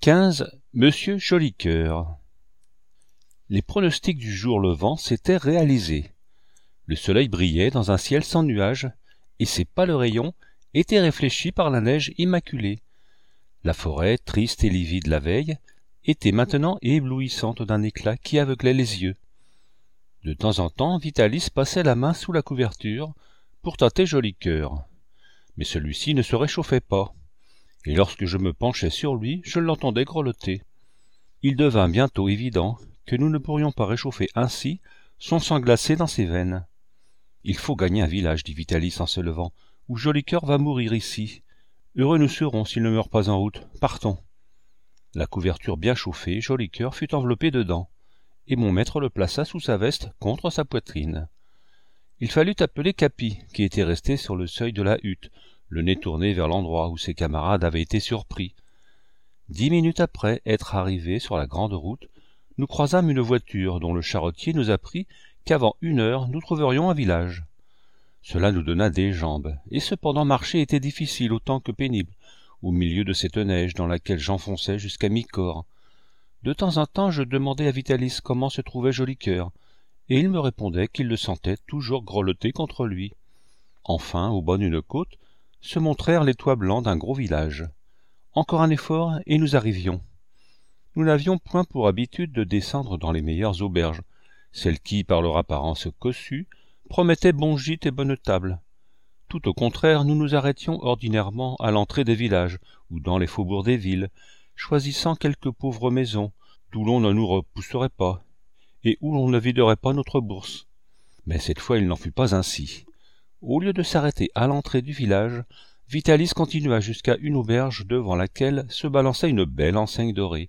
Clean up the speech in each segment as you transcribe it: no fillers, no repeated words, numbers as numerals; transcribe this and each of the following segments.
15. Monsieur Jolicoeur. Les pronostics du jour levant s'étaient réalisés. Le soleil brillait dans un ciel sans nuages, et ses pâles rayons étaient réfléchis par la neige immaculée. La forêt, triste et livide la veille, était maintenant éblouissante d'un éclat qui aveuglait les yeux. De temps en temps, Vitalis passait la main sous la couverture pour tâter Jolicoeur. Mais celui-ci ne se réchauffait pas, et lorsque je me penchais sur lui, je l'entendais grelotter. Il devint bientôt évident que nous ne pourrions pas réchauffer ainsi son sang glacé dans ses veines. « Il faut gagner un village, dit Vitalis en se levant, où Jolicoeur va mourir ici. Heureux nous serons s'il ne meurt pas en route. Partons. » La couverture bien chauffée, Jolicoeur fut enveloppé dedans, et mon maître le plaça sous sa veste contre sa poitrine. Il fallut appeler Capi, qui était resté sur le seuil de la hutte, le nez tourné vers l'endroit où ses camarades avaient été surpris. 10 minutes après être arrivés sur la grande route, nous croisâmes une voiture dont le charretier nous apprit qu'avant 1 heure nous trouverions un village. Cela nous donna des jambes, et cependant marcher était difficile autant que pénible, au milieu de cette neige dans laquelle j'enfonçais jusqu'à mi-corps. De temps en temps je demandais à Vitalis comment se trouvait Jolicoeur, et il me répondait qu'il le sentait toujours grelotter contre lui. Enfin, au bas d'une côte, se montrèrent les toits blancs d'un gros village. Encore un effort, et nous arrivions. Nous n'avions point pour habitude de descendre dans les meilleures auberges, celles qui, par leur apparence cossue, promettaient bon gîte et bonne table. Tout au contraire, nous nous arrêtions ordinairement à l'entrée des villages ou dans les faubourgs des villes, choisissant quelques pauvres maisons, d'où l'on ne nous repousserait pas, et où l'on ne viderait pas notre bourse. Mais cette fois il n'en fut pas ainsi. Au lieu de s'arrêter à l'entrée du village, Vitalis continua jusqu'à une auberge devant laquelle se balançait une belle enseigne dorée.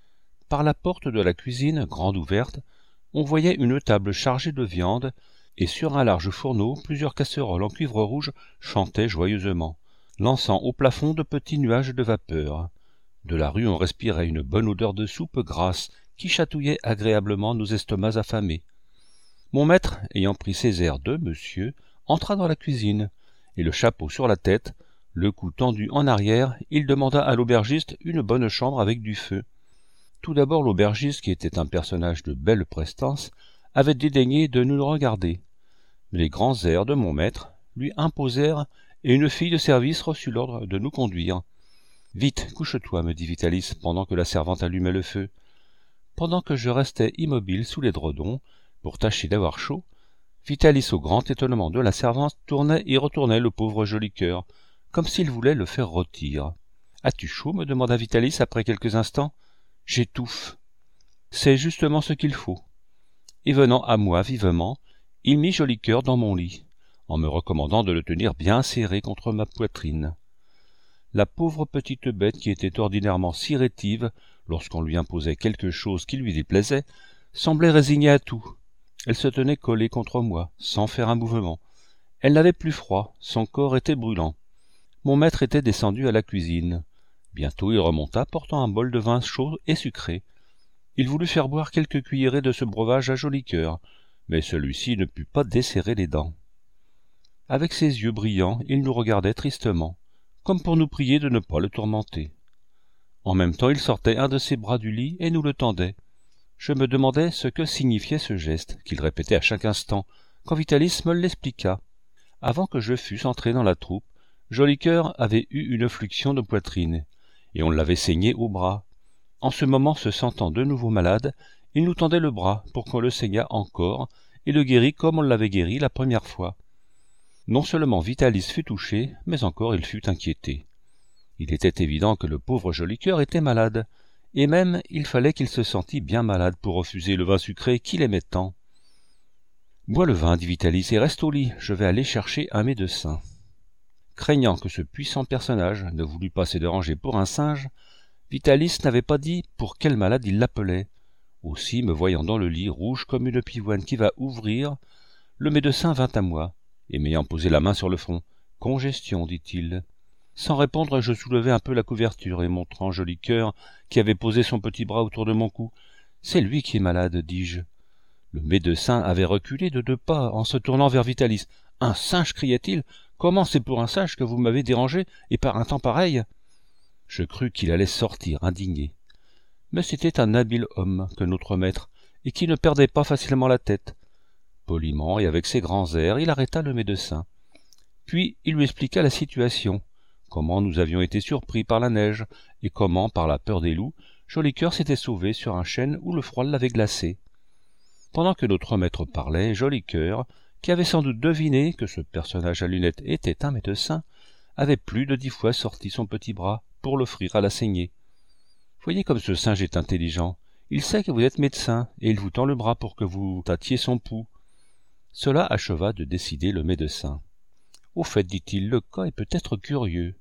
Par la porte de la cuisine, grande ouverte, on voyait une table chargée de viande, et sur un large fourneau, plusieurs casseroles en cuivre rouge chantaient joyeusement, lançant au plafond de petits nuages de vapeur. De la rue on respirait une bonne odeur de soupe grasse qui chatouillait agréablement nos estomacs affamés. Mon maître, ayant pris ses airs de monsieur, entra dans la cuisine, et le chapeau sur la tête, le cou tendu en arrière, il demanda à l'aubergiste une bonne chambre avec du feu. Tout d'abord l'aubergiste, qui était un personnage de belle prestance, avait dédaigné de nous regarder. Mais les grands airs de mon maître lui imposèrent, et une fille de service reçut l'ordre de nous conduire. « Vite, couche-toi, me dit Vitalis, pendant que la servante allumait le feu. » Pendant que je restais immobile sous l'édredon, pour tâcher d'avoir chaud, Vitalis, au grand étonnement de la servante, tournait et retournait le pauvre Jolicoeur, comme s'il voulait le faire rôtir. « As-tu chaud » me demanda Vitalis après quelques instants. « J'étouffe. »« C'est justement ce qu'il faut. » Et venant à moi vivement, il mit Jolicoeur dans mon lit, en me recommandant de le tenir bien serré contre ma poitrine. La pauvre petite bête, qui était ordinairement si rétive lorsqu'on lui imposait quelque chose qui lui déplaisait, semblait résignée à tout. Elle se tenait collée contre moi, sans faire un mouvement. Elle n'avait plus froid, son corps était brûlant. Mon maître était descendu à la cuisine. Bientôt il remonta, portant un bol de vin chaud et sucré. Il voulut faire boire quelques cuillerées de ce breuvage à Jolicoeur, mais celui-ci ne put pas desserrer les dents. Avec ses yeux brillants, il nous regardait tristement, comme pour nous prier de ne pas le tourmenter. En même temps, il sortait un de ses bras du lit et nous le tendait. Je me demandais ce que signifiait ce geste, qu'il répétait à chaque instant, quand Vitalis me l'expliqua. Avant que je fusse entré dans la troupe, Jolicoeur avait eu une fluxion de poitrine, et on l'avait saigné au bras. En ce moment, se sentant de nouveau malade, il nous tendait le bras pour qu'on le saignât encore, et le guérit comme on l'avait guéri la première fois. Non seulement Vitalis fut touché, mais encore il fut inquiété. Il était évident que le pauvre Jolicoeur était malade, et même il fallait qu'il se sentît bien malade pour refuser le vin sucré qu'il aimait tant. « Bois le vin, dit Vitalis, et reste au lit, je vais aller chercher un médecin. » Craignant que ce puissant personnage ne voulût pas se déranger pour un singe, Vitalis n'avait pas dit pour quel malade il l'appelait. Aussi, me voyant dans le lit, rouge comme une pivoine qui va ouvrir, le médecin vint à moi, et m'ayant posé la main sur le front. « Congestion, dit-il. » Sans répondre, je soulevai un peu la couverture, et montrant Jolicoeur, qui avait posé son petit bras autour de mon cou. « C'est lui qui est malade, dis-je. » Le médecin avait reculé de 2 pas, en se tournant vers Vitalis. « Un singe » criait-il. « Comment c'est pour un singe que vous m'avez dérangé, et par un temps pareil ?» Je crus qu'il allait sortir, indigné. Mais c'était un habile homme que notre maître, et qui ne perdait pas facilement la tête. Poliment et avec ses grands airs, il arrêta le médecin. Puis il lui expliqua la situation, comment nous avions été surpris par la neige, et comment, par la peur des loups, Joli Cœur s'était sauvé sur un chêne où le froid l'avait glacé. Pendant que notre maître parlait, Joli Cœur, qui avait sans doute deviné que ce personnage à lunettes était un médecin, avait plus de 10 fois sorti son petit bras pour l'offrir à la saignée. Voyez comme ce singe est intelligent. Il sait que vous êtes médecin, et il vous tend le bras pour que vous tâtiez son pouls. Cela acheva de décider le médecin. Au fait, dit-il, le cas est peut-être curieux.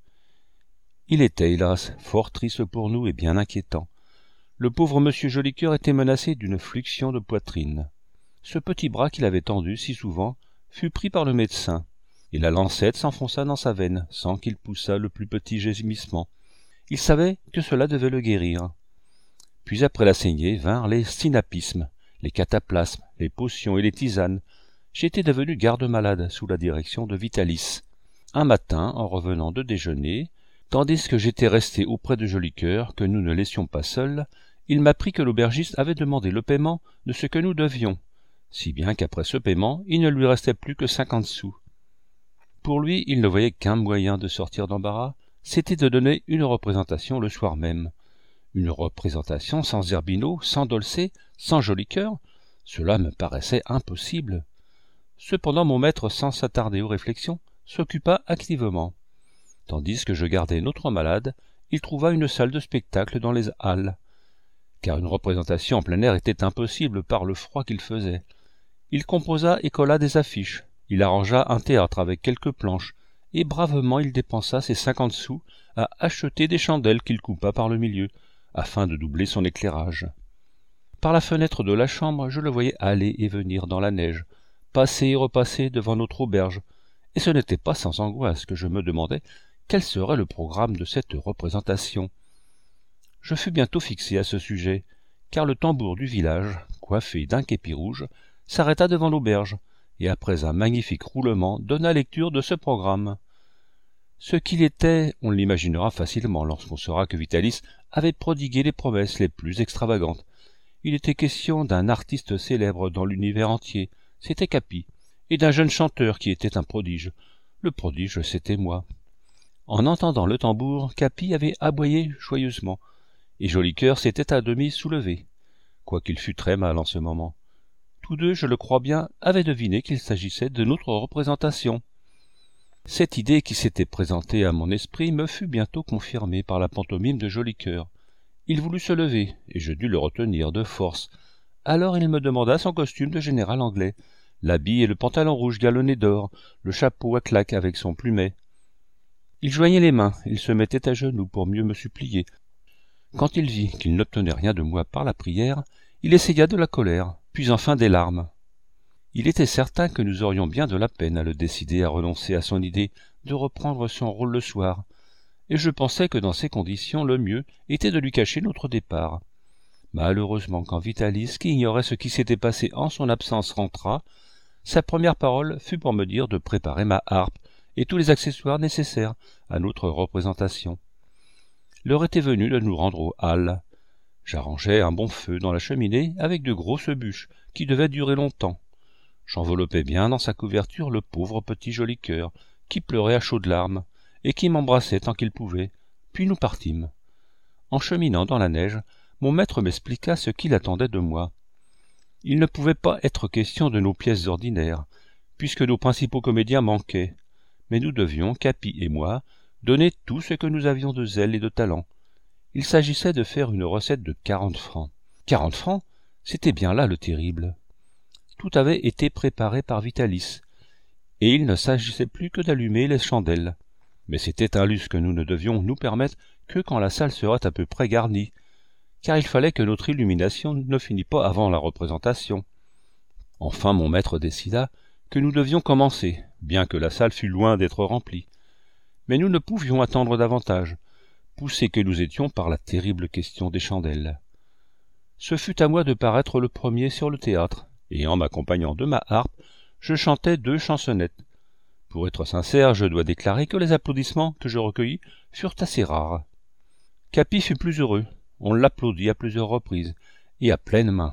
Il était, hélas, fort triste pour nous et bien inquiétant. Le pauvre monsieur Joli Cœur était menacé d'une fluxion de poitrine. Ce petit bras qu'il avait tendu si souvent fut pris par le médecin, et la lancette s'enfonça dans sa veine sans qu'il poussât le plus petit gémissement. Il savait que cela devait le guérir. Puis après la saignée vinrent les synapismes, les cataplasmes, les potions et les tisanes. J'étais devenu garde-malade sous la direction de Vitalis. Un matin, en revenant de déjeuner, tandis que j'étais resté auprès de Joli Cœur, que nous ne laissions pas seul, il m'apprit que l'aubergiste avait demandé le paiement de ce que nous devions, si bien qu'après ce paiement, il ne lui restait plus que 50 sous. Pour lui, il ne voyait qu'un moyen de sortir d'embarras, c'était de donner une représentation le soir même. Une représentation sans Zerbino, sans Dolcet, sans Joli Cœur, cela me paraissait impossible. Cependant mon maître, sans s'attarder aux réflexions, s'occupa activement. Tandis que je gardais notre malade, il trouva une salle de spectacle dans les halles, car une représentation en plein air était impossible par le froid qu'il faisait. Il composa et colla des affiches, il arrangea un théâtre avec quelques planches, et bravement il dépensa ses 50 sous à acheter des chandelles qu'il coupa par le milieu, afin de doubler son éclairage. Par la fenêtre de la chambre, je le voyais aller et venir dans la neige, passer et repasser devant notre auberge, et ce n'était pas sans angoisse que je me demandais quel serait le programme de cette représentation. Je fus bientôt fixé à ce sujet, car le tambour du village, coiffé d'un képi rouge, s'arrêta devant l'auberge, et après un magnifique roulement donna lecture de ce programme. Ce qu'il était, on l'imaginera facilement lorsqu'on saura que Vitalis avait prodigué les promesses les plus extravagantes. Il était question d'un artiste célèbre dans l'univers entier, c'était Capi, et d'un jeune chanteur qui était un prodige. Le prodige, c'était moi. En entendant le tambour, Capi avait aboyé joyeusement, et Joli Cœur s'était à demi soulevé, quoiqu'il fût très mal en ce moment. Tous deux, je le crois bien, avaient deviné qu'il s'agissait de notre représentation. Cette idée qui s'était présentée à mon esprit me fut bientôt confirmée par la pantomime de Joli Cœur. Il voulut se lever, et je dus le retenir de force. Alors il me demanda son costume de général anglais, l'habit et le pantalon rouge galonné d'or, le chapeau à claques avec son plumet. Il joignait les mains, il se mettait à genoux pour mieux me supplier. Quand il vit qu'il n'obtenait rien de moi par la prière, il essaya de la colère, puis enfin des larmes. Il était certain que nous aurions bien de la peine à le décider à renoncer à son idée de reprendre son rôle le soir, et je pensais que dans ces conditions le mieux était de lui cacher notre départ. Malheureusement, quand Vitalis, qui ignorait ce qui s'était passé en son absence, rentra, sa première parole fut pour me dire de préparer ma harpe et tous les accessoires nécessaires à notre représentation. L'heure était venue de nous rendre aux halles. J'arrangeai un bon feu dans la cheminée avec de grosses bûches qui devaient durer longtemps. J'enveloppais bien dans sa couverture le pauvre petit Joli Cœur, qui pleurait à chaudes larmes, et qui m'embrassait tant qu'il pouvait, puis nous partîmes. En cheminant dans la neige, mon maître m'expliqua ce qu'il attendait de moi. Il ne pouvait pas être question de nos pièces ordinaires, puisque nos principaux comédiens manquaient, mais nous devions, Capi et moi, donner tout ce que nous avions de zèle et de talent. Il s'agissait de faire une recette de 40 francs. 40 francs, c'était bien là le terrible. Tout avait été préparé par Vitalis, et il ne s'agissait plus que d'allumer les chandelles. Mais c'était un luxe que nous ne devions nous permettre que quand la salle serait à peu près garnie, car il fallait que notre illumination ne finît pas avant la représentation. Enfin mon maître décida que nous devions commencer, bien que la salle fût loin d'être remplie. Mais nous ne pouvions attendre davantage, poussés que nous étions par la terrible question des chandelles. Ce fut à moi de paraître le premier sur le théâtre, et en m'accompagnant de ma harpe, je chantai 2 chansonnettes. Pour être sincère, je dois déclarer que les applaudissements que je recueillis furent assez rares. Capi fut plus heureux. On l'applaudit à plusieurs reprises, et à pleine main.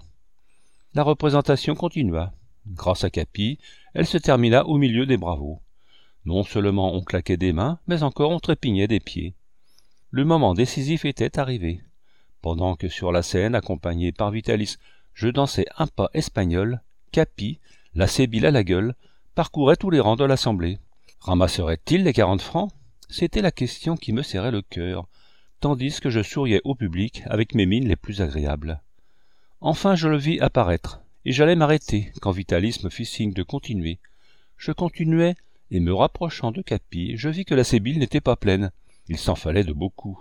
La représentation continua. Grâce à Capi, elle se termina au milieu des bravos. Non seulement on claquait des mains, mais encore on trépignait des pieds. Le moment décisif était arrivé. Pendant que sur la scène, accompagné par Vitalis, je dansais un pas espagnol, Capi, la sébile à la gueule, parcourait tous les rangs de l'assemblée. Ramasserait-il les 40 francs? C'était la question qui me serrait le cœur, tandis que je souriais au public avec mes mines les plus agréables. Enfin je le vis apparaître, et j'allais m'arrêter quand Vitalis me fit signe de continuer. Je continuais, et me rapprochant de Capi, je vis que la sébile n'était pas pleine. Il s'en fallait de beaucoup.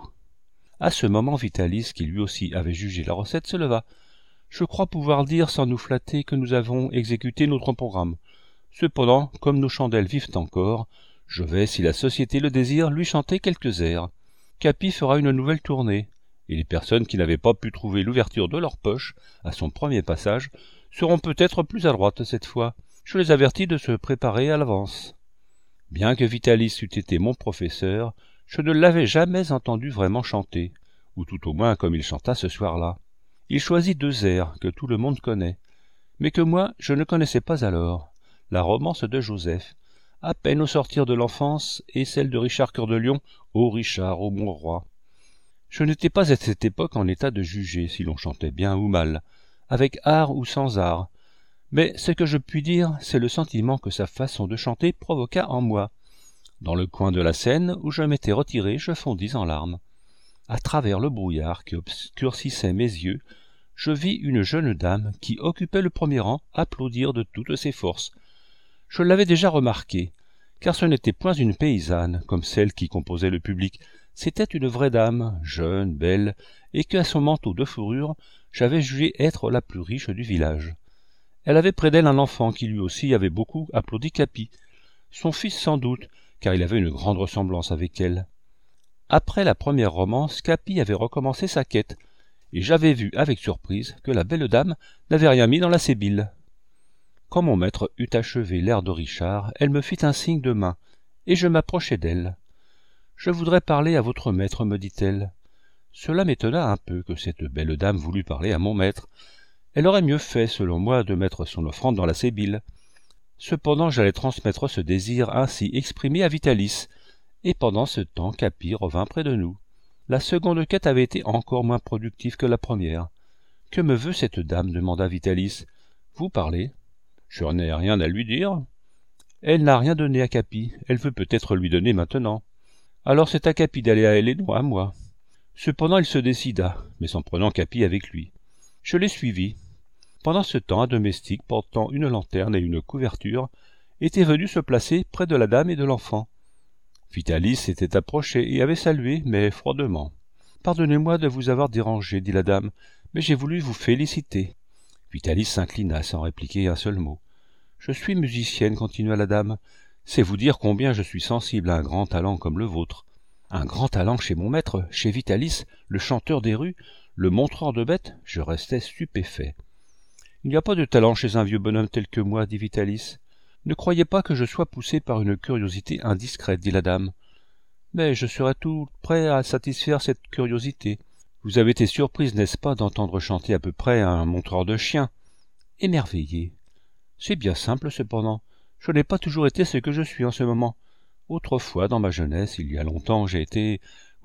À ce moment Vitalis, qui lui aussi avait jugé la recette, se leva. Je crois pouvoir dire sans nous flatter que nous avons exécuté notre programme. Cependant, comme nos chandelles vivent encore, je vais, si la société le désire, lui chanter quelques airs. Capi fera une nouvelle tournée, et les personnes qui n'avaient pas pu trouver l'ouverture de leur poche à son premier passage seront peut-être plus adroites cette fois. Je les avertis de se préparer à l'avance. Bien que Vitalis eût été mon professeur, je ne l'avais jamais entendu vraiment chanter, ou tout au moins comme il chanta ce soir-là. Il choisit 2 airs que tout le monde connaît, mais que moi je ne connaissais pas alors. La romance de Joseph, à peine au sortir de l'enfance, et celle de Richard Cœur de Lion, ô Richard, ô mon roi. Je n'étais pas à cette époque en état de juger si l'on chantait bien ou mal, avec art ou sans art, mais ce que je puis dire, c'est le sentiment que sa façon de chanter provoqua en moi. Dans le coin de la scène où je m'étais retiré, je fondis en larmes. À travers le brouillard qui obscurcissait mes yeux, je vis une jeune dame qui occupait le premier rang applaudir de toutes ses forces. Je l'avais déjà remarqué, car ce n'était point une paysanne comme celle qui composait le public, c'était une vraie dame, jeune, belle, et que, à son manteau de fourrure, j'avais jugé être la plus riche du village. Elle avait près d'elle un enfant qui lui aussi avait beaucoup applaudi Capi, son fils sans doute, car il avait une grande ressemblance avec elle. Après la première romance, Capi avait recommencé sa quête, et j'avais vu avec surprise que la belle dame n'avait rien mis dans la sébile. Quand mon maître eut achevé l'air de Richard, elle me fit un signe de main, et je m'approchai d'elle. « Je voudrais parler à votre maître, me dit-elle. Cela m'étonna un peu que cette belle dame voulût parler à mon maître. Elle aurait mieux fait, selon moi, de mettre son offrande dans la sébile. Cependant, j'allais transmettre ce désir ainsi exprimé à Vitalis, et pendant ce temps, Capi revint près de nous. La seconde quête avait été encore moins productive que la première. « Que me veut cette dame » demanda Vitalis. « Vous parlez. »« Je n'ai rien à lui dire. »« Elle n'a rien donné à Capi, elle veut peut-être lui donner maintenant. »« Alors c'est à Capi d'aller à elle et non à moi. » Cependant il se décida, mais en prenant Capi avec lui. Je l'ai suivi. Pendant ce temps, un domestique portant une lanterne et une couverture était venu se placer près de la dame et de l'enfant. Vitalis s'était approché et avait salué, mais froidement. « Pardonnez-moi de vous avoir dérangé, dit la dame, mais j'ai voulu vous féliciter. » Vitalis s'inclina sans répliquer un seul mot. « Je suis musicienne, continua la dame. C'est vous dire combien je suis sensible à un grand talent comme le vôtre. Un grand talent chez mon maître, chez Vitalis, le chanteur des rues, le montreur de bêtes, je restais stupéfait. « Il n'y a pas de talent chez un vieux bonhomme tel que moi, dit Vitalis. Ne croyez pas que je sois poussé par une curiosité indiscrète, dit la dame. Mais je serai tout prêt à satisfaire cette curiosité. Vous avez été surprise, n'est-ce pas, d'entendre chanter à peu près un montreur de chiens? Émerveillé. C'est bien simple, cependant. Je n'ai pas toujours été ce que je suis en ce moment. Autrefois, dans ma jeunesse, il y a longtemps, j'ai été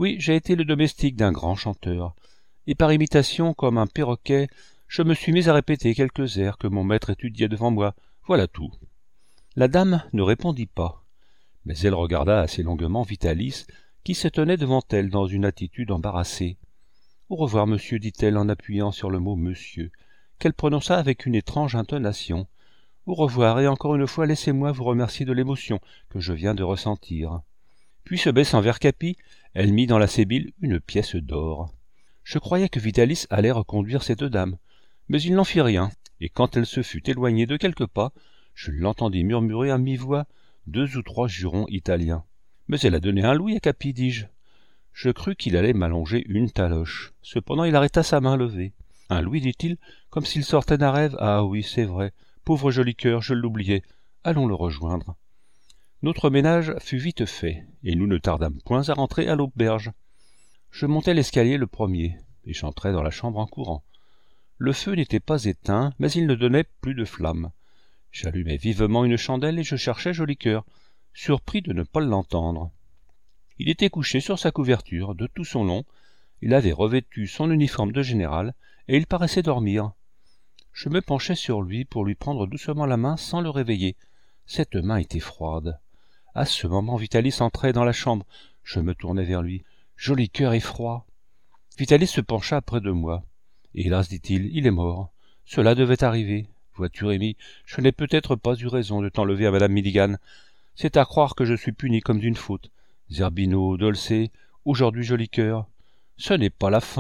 le domestique d'un grand chanteur. Et par imitation, comme un perroquet, je me suis mis à répéter quelques airs que mon maître étudiait devant moi. Voilà tout. » La dame ne répondit pas, mais elle regarda assez longuement Vitalis, qui se tenait devant elle dans une attitude embarrassée. « Au revoir, monsieur, dit-elle en appuyant sur le mot « monsieur », qu'elle prononça avec une étrange intonation. « Au revoir, et encore une fois, laissez-moi vous remercier de l'émotion que je viens de ressentir. » Puis, se baissant vers Capi, elle mit dans la sébile une pièce d'or. Je croyais que Vitalis allait reconduire cette dame, mais il n'en fit rien, et quand elle se fut éloignée de quelques pas, je l'entendis murmurer à mi-voix 2 ou 3 jurons italiens. « Mais elle a donné un louis à Capi, dis-je. » Je crus qu'il allait m'allonger une taloche. Cependant il arrêta sa main levée. « Un louis, dit-il, comme s'il sortait d'un rêve. Ah oui, c'est vrai. Pauvre joli cœur, je l'oubliais. Allons le rejoindre. » Notre ménage fut vite fait, et nous ne tardâmes point à rentrer à l'auberge. Je montai l'escalier le premier. et j'entrai dans la chambre en courant. Le feu n'était pas éteint, mais il ne donnait plus de flamme. J'allumai vivement une chandelle et je cherchai Joli Cœur, surpris de ne pas l'entendre. Il était couché sur sa couverture, de tout son long, il avait revêtu son uniforme de général, et il paraissait dormir. Je me penchai sur lui pour lui prendre doucement la main sans le réveiller. Cette main était froide. À ce moment, Vitalis entrait dans la chambre. Je me tournai vers lui. « Joli Cœur est froid. » Vitalis se pencha près de moi. « Hélas, dit-il, il est mort. Cela devait arriver. Vois-tu, Rémi, je n'ai peut-être pas eu raison de t'enlever à madame Milligan. C'est à croire que je suis puni comme d'une faute. Zerbino, Dolcet, aujourd'hui Joli Cœur. Ce n'est pas la fin. »